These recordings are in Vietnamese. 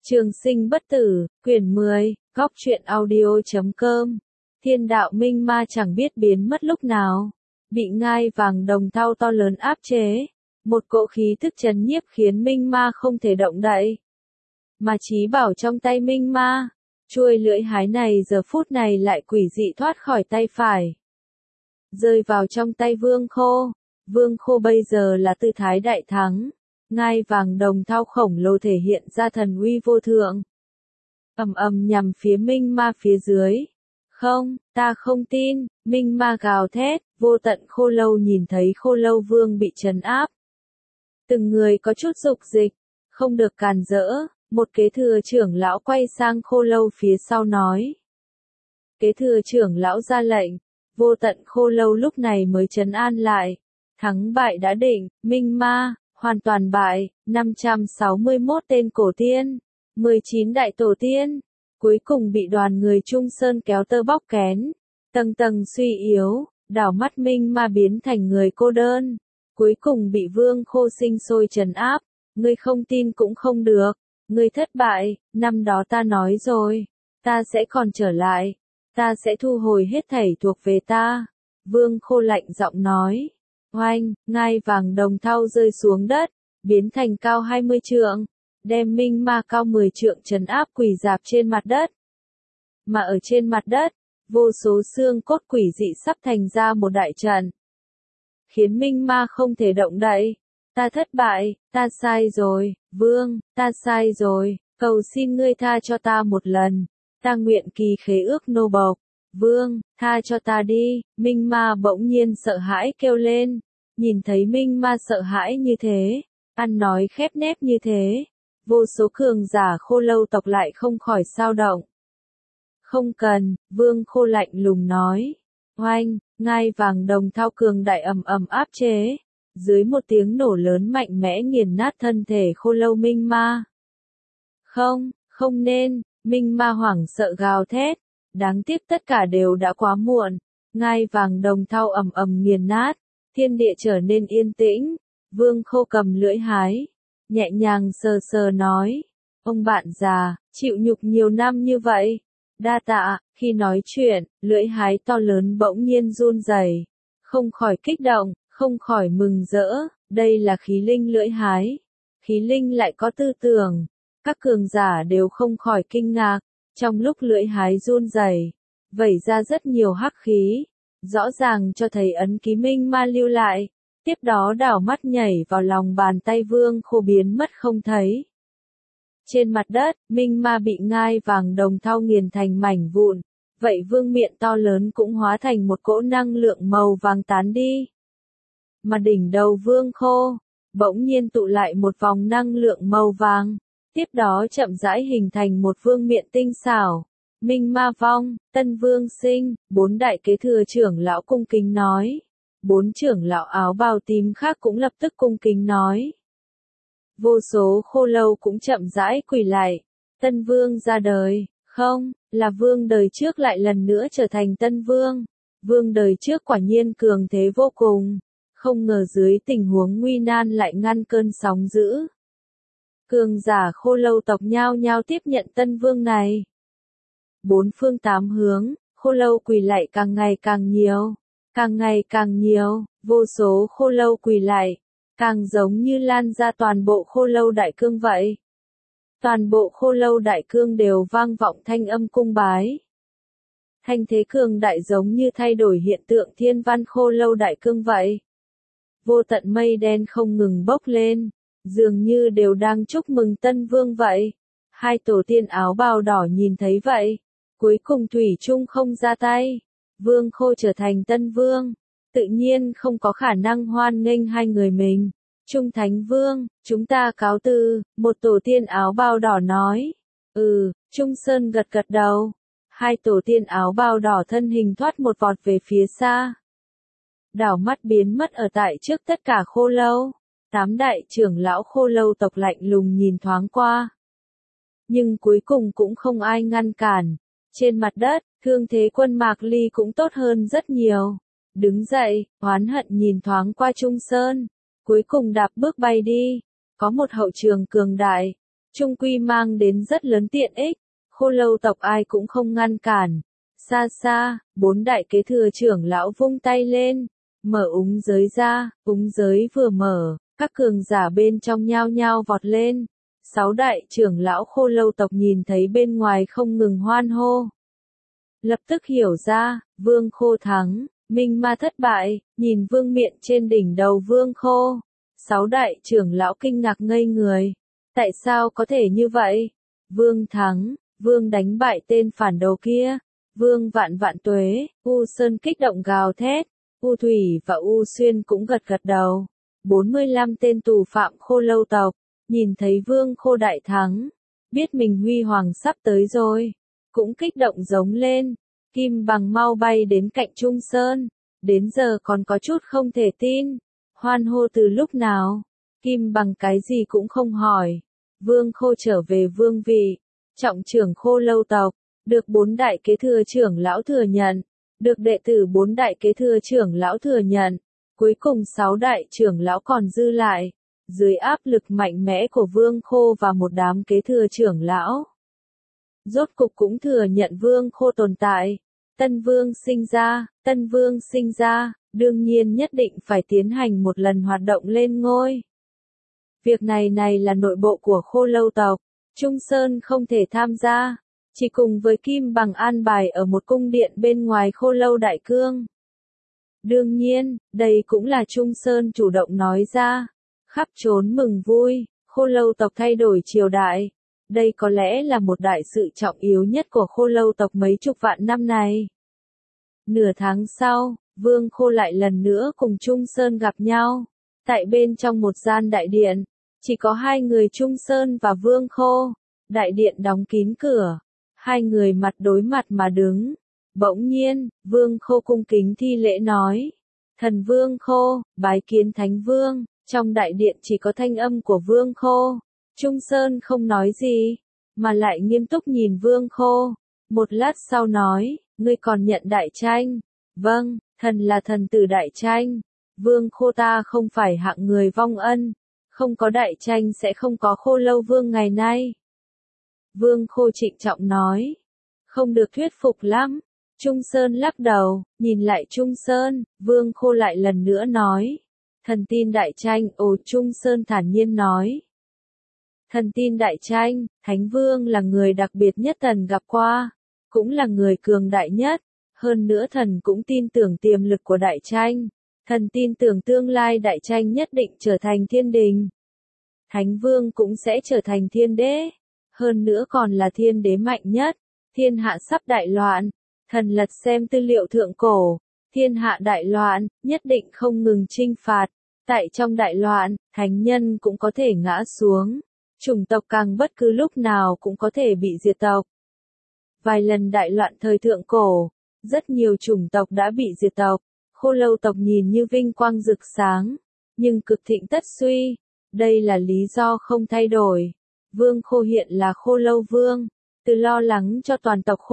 Trường sinh bất tử, quyển 10, góc truyện audio.com. Thiên đạo minh ma chẳng biết biến mất lúc nào, bị ngai vàng đồng thau to lớn áp chế, một cỗ khí thức trấn nhiếp khiến minh ma không thể động đậy. Mà chí bảo trong tay minh ma, chuôi lưỡi hái này giờ phút này lại quỷ dị thoát khỏi tay phải, rơi vào trong tay Vương Khô. Vương Khô bây giờ là tư thái đại thắng, ngai vàng đồng thau khổng lồ thể hiện ra thần uy vô thượng. Ầm ầm nhằm phía minh ma phía dưới. Không, ta không tin, minh ma gào thét, vô tận khô lâu nhìn thấy khô lâu vương bị trấn áp. Từng người có chút dục dịch, không được càn rỡ, một kế thừa trưởng lão quay sang khô lâu phía sau nói. Kế thừa trưởng lão ra lệnh, vô tận khô lâu lúc này mới trấn an lại. Thắng bại đã định, minh ma, hoàn toàn bại, 561 tên cổ tiên, 19 đại tổ tiên, cuối cùng bị đoàn người Trung Sơn kéo tơ bóc kén, tầng tầng suy yếu, đảo mắt minh ma biến thành người cô đơn, cuối cùng bị Vương Khô sinh sôi trấn áp, ngươi không tin cũng không được, ngươi thất bại, năm đó ta nói rồi, ta sẽ còn trở lại, ta sẽ thu hồi hết thảy thuộc về ta, Vương Khô lạnh giọng nói. Oanh, ngai vàng đồng thau rơi xuống đất, biến thành cao 20 trượng, đem minh ma cao 10 trượng trấn áp quỳ rạp trên mặt đất. Mà ở trên mặt đất, vô số xương cốt quỷ dị sắp thành ra một đại trận, khiến minh ma không thể động đậy. Ta thất bại, ta sai rồi, Vương, ta sai rồi, cầu xin ngươi tha cho ta một lần, ta nguyện kỳ khế ước nô bộc. Vương, tha cho ta đi, minh ma bỗng nhiên sợ hãi kêu lên, nhìn thấy minh ma sợ hãi như thế, ăn nói khép nép như thế, vô số cường giả khô lâu tộc lại không khỏi xao động. Không cần, Vương Khô lạnh lùng nói, oanh, ngai vàng đồng thau cường đại ầm ầm áp chế, dưới một tiếng nổ lớn mạnh mẽ nghiền nát thân thể khô lâu minh ma. Không, không nên, minh ma hoảng sợ gào thét. Đáng tiếc tất cả đều đã quá muộn, ngai vàng đồng thau ầm ầm nghiền nát, thiên địa trở nên yên tĩnh, Vương Khô cầm lưỡi hái, nhẹ nhàng sờ sờ nói, ông bạn già, chịu nhục nhiều năm như vậy, đa tạ, khi nói chuyện, lưỡi hái to lớn bỗng nhiên run rẩy, không khỏi kích động, không khỏi mừng rỡ, đây là khí linh lưỡi hái, khí linh lại có tư tưởng, các cường giả đều không khỏi kinh ngạc. Trong lúc lưỡi hái run rẩy, vẩy ra rất nhiều hắc khí, rõ ràng cho thấy ấn ký minh ma lưu lại, tiếp đó đảo mắt nhảy vào lòng bàn tay Vương Khô biến mất không thấy. Trên mặt đất, minh ma bị ngai vàng đồng thau nghiền thành mảnh vụn, vậy vương miện to lớn cũng hóa thành một cỗ năng lượng màu vàng tán đi. Mà đỉnh đầu Vương Khô, bỗng nhiên tụ lại một vòng năng lượng màu vàng. Tiếp đó chậm rãi hình thành một vương miện tinh xảo. Minh ma vong, tân vương sinh, 4 đại kế thừa trưởng lão cung kính nói. 4 trưởng lão áo bào tím khác cũng lập tức cung kính nói. Vô số khô lâu cũng chậm rãi quỳ lại. Tân vương ra đời, không, là vương đời trước lại lần nữa trở thành tân vương. Vương đời trước quả nhiên cường thế vô cùng. Không ngờ dưới tình huống nguy nan lại ngăn cơn sóng dữ. Cường giả khô lâu tộc nhao nhao tiếp nhận tân vương này. 4 phương 8 hướng, khô lâu quỳ lạy càng ngày càng nhiều. Càng ngày càng nhiều, vô số khô lâu quỳ lạy, càng giống như lan ra toàn bộ khô lâu đại cương vậy. Toàn bộ khô lâu đại cương đều vang vọng thanh âm cung bái. Thanh thế cường đại giống như thay đổi hiện tượng thiên văn khô lâu đại cương vậy. Vô tận mây đen không ngừng bốc lên. Dường như đều đang chúc mừng tân vương vậy. Hai tổ tiên áo bào đỏ nhìn thấy vậy. Cuối cùng thủy chung không ra tay. Vương Khô trở thành tân vương. Tự nhiên không có khả năng hoan nghênh hai người mình. Trung Thánh Vương, chúng ta cáo từ. Một tổ tiên áo bào đỏ nói. Trung Sơn gật gật đầu. Hai tổ tiên áo bào đỏ thân hình thoát một vọt về phía xa. Đảo mắt biến mất ở tại trước tất cả khô lâu. 8 đại trưởng lão khô lâu tộc lạnh lùng nhìn thoáng qua. Nhưng cuối cùng cũng không ai ngăn cản. Trên mặt đất, thương thế quân Mạc Ly cũng tốt hơn rất nhiều. Đứng dậy, oán hận nhìn thoáng qua Trung Sơn. Cuối cùng đạp bước bay đi. Có một hậu trường cường đại. chung quy mang đến rất lớn tiện ích, Khô Lâu tộc ai cũng không ngăn cản. Xa xa, 4 đại kế thừa trưởng lão vung tay lên, mở úng giới ra, úng giới vừa mở, các cường giả bên trong nhao nhao vọt lên. 6 đại trưởng lão Khô Lâu tộc nhìn thấy bên ngoài không ngừng hoan hô. Lập tức hiểu ra, Vương Khô thắng, Minh Ma thất bại, nhìn vương miện trên đỉnh đầu Vương Khô. 6 đại trưởng lão kinh ngạc ngây người. Tại sao có thể như vậy? Vương thắng, Vương đánh bại tên phản đồ kia. Vương vạn vạn tuế, U Sơn kích động gào thét. U Thủy và U Xuyên cũng gật gật đầu. 45 tên tù phạm Khô Lâu tộc, nhìn thấy Vương Khô đại thắng, biết mình huy hoàng sắp tới rồi, cũng kích động giống lên. Kim Bằng mau bay đến cạnh Trung Sơn, đến giờ còn có chút không thể tin. Hoan hô từ lúc nào? Kim Bằng cái gì cũng không hỏi. Vương Khô trở về vương vị, trọng trưởng Khô Lâu tộc, được 4 đại kế thừa trưởng lão thừa nhận, được đệ tử 4 đại kế thừa trưởng lão thừa nhận, cuối cùng 6 đại trưởng lão còn dư lại, dưới áp lực mạnh mẽ của Vương Khô và một đám kế thừa trưởng lão. Rốt cục cũng thừa nhận Vương Khô tồn tại. Tân Vương sinh ra, đương nhiên nhất định phải tiến hành một lần hoạt động lên ngôi. Việc này là nội bộ của Khô Lâu tộc, Trung Sơn không thể tham gia, chỉ cùng với Kim Bằng an bài ở một cung điện bên ngoài Khô Lâu Đại Cương. Đương nhiên, đây cũng là Trung Sơn chủ động nói ra, khắp trốn mừng vui, Khô Lâu tộc thay đổi triều đại. Đây có lẽ là một đại sự trọng yếu nhất của Khô Lâu tộc mấy chục vạn năm này. Nửa tháng sau, Vương Khô lại lần nữa cùng Trung Sơn gặp nhau. Tại bên trong một gian đại điện, chỉ có 2 người Trung Sơn và Vương Khô. Đại điện đóng kín cửa, 2 người mặt đối mặt mà đứng. Bỗng nhiên, Vương Khô cung kính thi lễ nói. Thần Vương Khô, bái kiến Thánh Vương. Trong đại điện chỉ có thanh âm của Vương Khô. Trung Sơn không nói gì, mà lại nghiêm túc nhìn Vương Khô. Một lát sau nói, ngươi còn nhận đại tranh? Vâng, thần là thần tử đại tranh. Vương Khô ta không phải hạng người vong ân. Không có đại tranh sẽ không có Khô Lâu Vương ngày nay. Vương Khô trịnh trọng nói. Không được thuyết phục lắm. Trung Sơn lắc đầu, nhìn lại Trung Sơn, Vương Khô lại lần nữa nói. Thần tin đại tranh, Trung Sơn thản nhiên nói. Thần tin đại tranh, Thánh Vương là người đặc biệt nhất thần gặp qua, cũng là người cường đại nhất, hơn nữa thần cũng tin tưởng tiềm lực của đại tranh, thần tin tưởng tương lai đại tranh nhất định trở thành thiên đình. Thánh Vương cũng sẽ trở thành thiên đế, hơn nữa còn là thiên đế mạnh nhất, thiên hạ sắp đại loạn, thần lật xem tư liệu thượng cổ, thiên hạ đại loạn, nhất định không ngừng chinh phạt, tại trong đại loạn, thánh nhân cũng có thể ngã xuống. Chủng tộc càng bất cứ lúc nào cũng có thể bị diệt tộc. Vài lần đại loạn thời thượng cổ, rất nhiều chủng tộc đã bị diệt tộc. Khô Lâu tộc nhìn như vinh quang rực sáng, nhưng cực thịnh tất suy. Đây là lý do không thay đổi. Vương Khô hiện là Khô Lâu Vương, từ lo lắng cho toàn tộc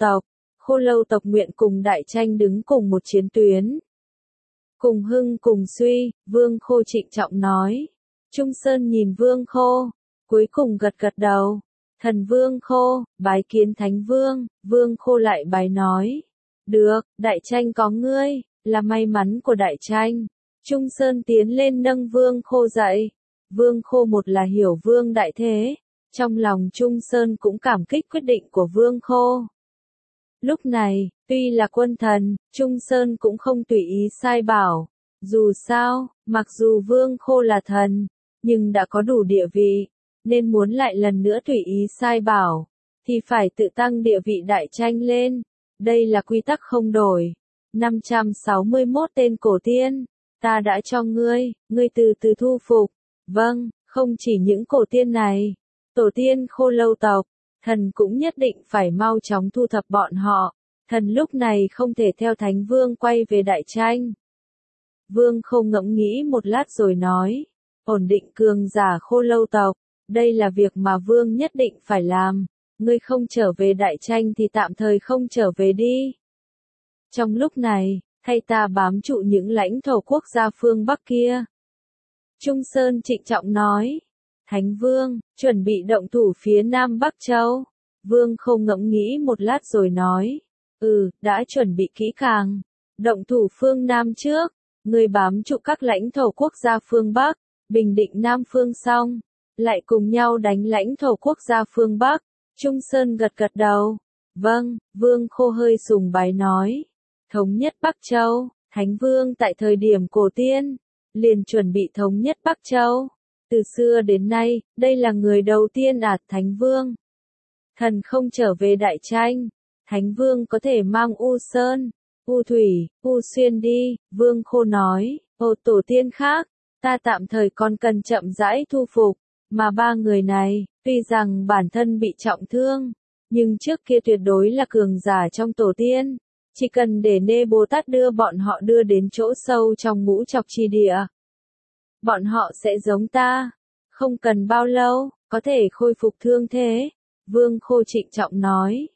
Khô Lâu tộc nguyện cùng đại tranh đứng cùng một chiến tuyến. Cùng hưng cùng suy, Vương Khô trịnh trọng nói. Trung Sơn nhìn Vương Khô. Cuối cùng gật gật đầu. Thần Vương Khô, bái kiến Thánh Vương. Vương Khô lại bái nói. Được, đại tranh có ngươi, là may mắn của đại tranh. Trung Sơn tiến lên nâng Vương Khô dậy. Vương Khô một là hiểu Vương đại thế. Trong lòng Trung Sơn cũng cảm kích quyết định của Vương Khô. Lúc này, tuy là quân thần, Trung Sơn cũng không tùy ý sai bảo. Dù sao, mặc dù Vương Khô là thần, nhưng đã có đủ địa vị. Nên muốn lại lần nữa tùy ý sai bảo, thì phải tự tăng địa vị đại tranh lên. Đây là quy tắc không đổi. 561 tên cổ tiên, ta đã cho ngươi từ từ thu phục. Vâng, không chỉ những cổ tiên này, tổ tiên Khô Lâu tộc, thần cũng nhất định phải mau chóng thu thập bọn họ. Thần lúc này không thể theo Thánh Vương quay về đại tranh. Vương Khô ngẫm nghĩ một lát rồi nói, ổn định cường giả Khô Lâu tộc. Đây là việc mà Vương nhất định phải làm. Ngươi không trở về đại tranh thì tạm thời không trở về đi. Trong lúc này, thay ta bám trụ những lãnh thổ quốc gia phương Bắc kia. Trung Sơn trịnh trọng nói. Thánh Vương, chuẩn bị động thủ phía Nam Bắc Châu. Vương Khô ngẫm nghĩ một lát rồi nói. Đã chuẩn bị kỹ càng. Động thủ phương Nam trước, người bám trụ các lãnh thổ quốc gia phương Bắc, bình định Nam phương xong, lại cùng nhau đánh lãnh thổ quốc gia phương Bắc. Trung Sơn gật gật đầu. Vâng, Vương Khô hơi sùng bái nói. Thống nhất Bắc Châu, Thánh Vương tại thời điểm cổ tiên, liền chuẩn bị thống nhất Bắc Châu. Từ xưa đến nay, đây là người đầu tiên Thánh Vương. Thần không trở về đại tranh, Thánh Vương có thể mang U Sơn, U Thủy, U Xuyên đi, Vương Khô nói. Tổ tiên khác, ta tạm thời còn cần chậm rãi thu phục, mà ba người này, tuy rằng bản thân bị trọng thương, nhưng trước kia tuyệt đối là cường giả trong tổ tiên. Chỉ cần để Nê Bồ Tát đưa bọn họ đưa đến chỗ sâu trong ngũ trọc chi địa. Bọn họ sẽ giống ta, không cần bao lâu, có thể khôi phục thương thế. Vương Khô trịnh trọng nói.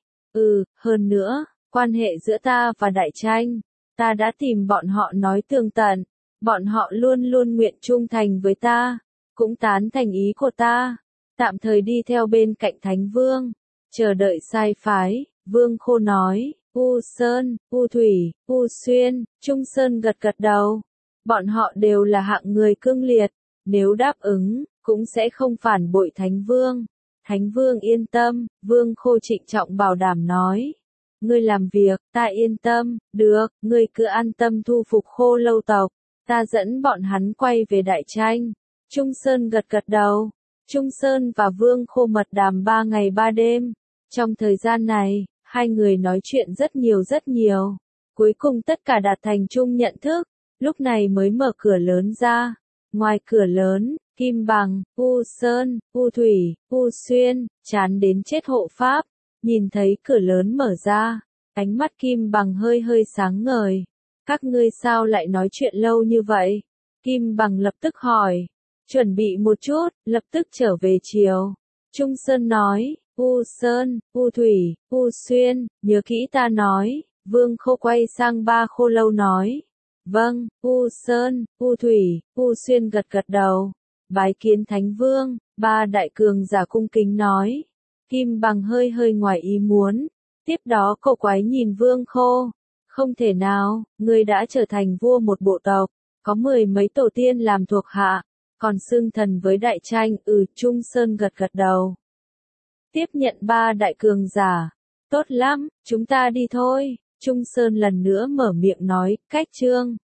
Hơn nữa, quan hệ giữa ta và đại tranh, ta đã tìm bọn họ nói tường tận. Bọn họ luôn luôn nguyện trung thành với ta, cũng tán thành ý của ta. Tạm thời đi theo bên cạnh Thánh Vương, chờ đợi sai phái. Vương Khô nói. U Sơn, U Thủy, U Xuyên, Trung Sơn gật gật đầu. Bọn họ đều là hạng người cương liệt, nếu đáp ứng, cũng sẽ không phản bội Thánh Vương. Thánh Vương yên tâm, Vương Khô trịnh trọng bảo đảm nói. Ngươi làm việc, ta yên tâm, được, ngươi cứ an tâm thu phục Khô Lâu tộc, ta dẫn bọn hắn quay về đại tranh. Trung Sơn gật gật đầu. Trung Sơn và Vương Khô mật đàm 3 ngày 3 đêm. Trong thời gian này, hai người nói chuyện rất nhiều. Cuối cùng tất cả đạt thành chung nhận thức, lúc này mới mở cửa lớn ra. Ngoài cửa lớn, Kim Bằng, U Sơn, U Thủy, U Xuyên, chán đến chết hộ pháp. Nhìn thấy cửa lớn mở ra, ánh mắt Kim Bằng hơi sáng ngời. Các ngươi sao lại nói chuyện lâu như vậy? Kim Bằng lập tức hỏi. Chuẩn bị một chút, lập tức trở về chiều. Trung Sơn nói. U Sơn, U Thủy, U Xuyên, nhớ kỹ ta nói. Vương Khô quay sang ba Khô Lâu nói. Vâng, U Sơn, U Thủy, U Xuyên gật gật đầu. Bái kiến Thánh Vương, ba đại cường giả cung kính nói. Kim Bằng hơi ngoài ý muốn. Tiếp đó cậu quái nhìn Vương Khô. Không thể nào, ngươi đã trở thành vua một bộ tộc, có 10 mấy tổ tiên làm thuộc hạ, còn xưng thần với đại tranh. Trung Sơn gật gật đầu. Tiếp nhận ba đại cường giả. Tốt lắm, chúng ta đi thôi. Trung Sơn lần nữa mở miệng nói. Cách chương